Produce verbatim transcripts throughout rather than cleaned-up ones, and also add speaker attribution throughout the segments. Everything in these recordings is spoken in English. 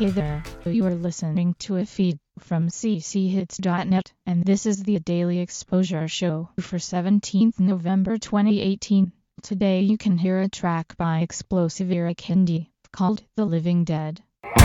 Speaker 1: Hey there, you are listening to a feed from c c hits dot net, and this is the Daily Exposure Show for seventeenth November twenty eighteen. Today you can hear a track by Explosive Era Candy, called The Living Dead.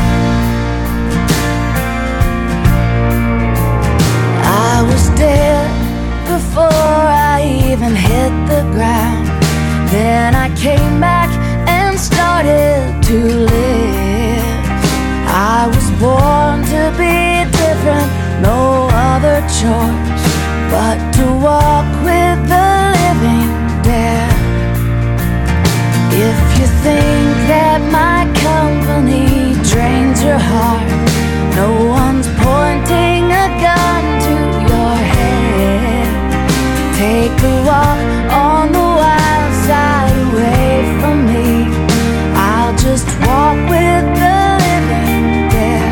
Speaker 2: I was dead before I even hit the ground. Then I came back and started to live. I was born to be different, no other choice but to walk with the living dead. If you think that my company drains your heart, no one's pointing a gun to your head. Take a walk on the wild side away from me. I'll just walk with the living dead.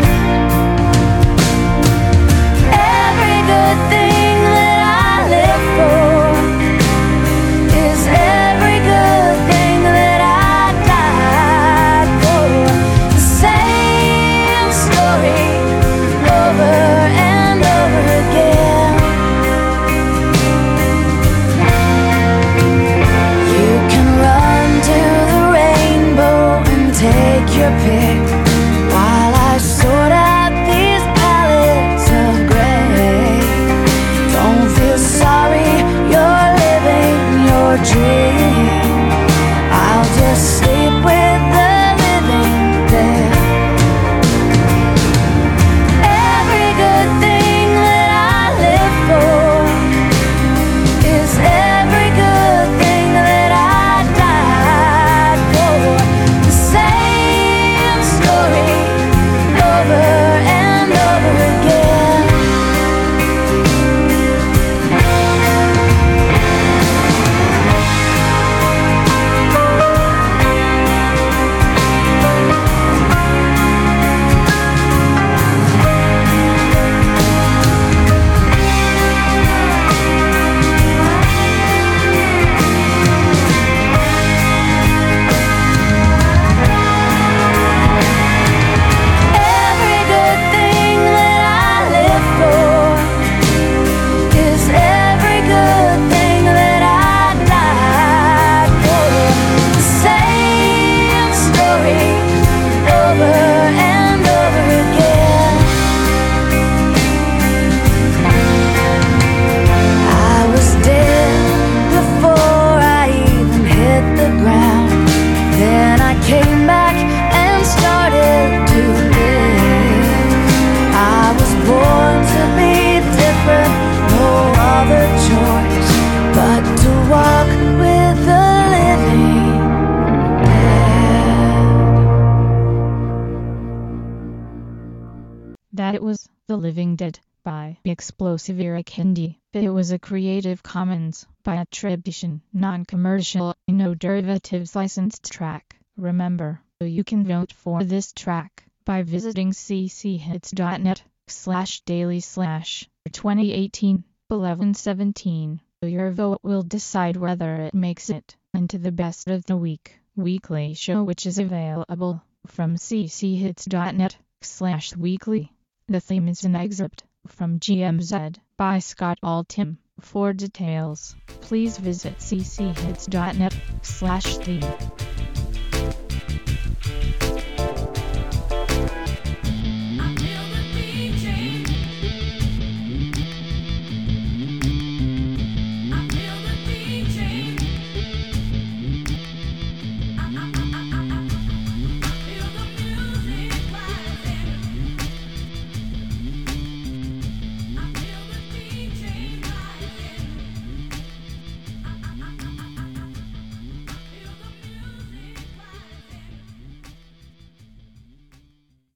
Speaker 2: Every good thing that I live for is every good thing that I died for. The same story over and over again. You can run to the rainbow and take your pick while I sort out these palettes of gray. Don't feel sorry, you're living your dream. I'll just sleep with the living dead. Every good thing that I live for is every good thing that I died for. The same story over and over again. Every good thing that I live for is every good thing that I died for. The same story over and over again. I was dead before I even hit the ground. Then I came back and started to live. I was born to be different, no other choice but to walk with the living dead.
Speaker 1: That was The Living Dead by Explosive Era Candy. It was a Creative Commons by attribution, non-commercial, no derivatives licensed track. Remember, you can vote for this track by visiting c c hits dot net slash daily slash twenty eighteen eleven seventeen. Your vote will decide whether it makes it into the best of the week weekly show, which is available from c c hits dot net slash weekly. The theme is an excerpt from G M Z by Scott Altham. For details, please visit c c hits dot net slash theme.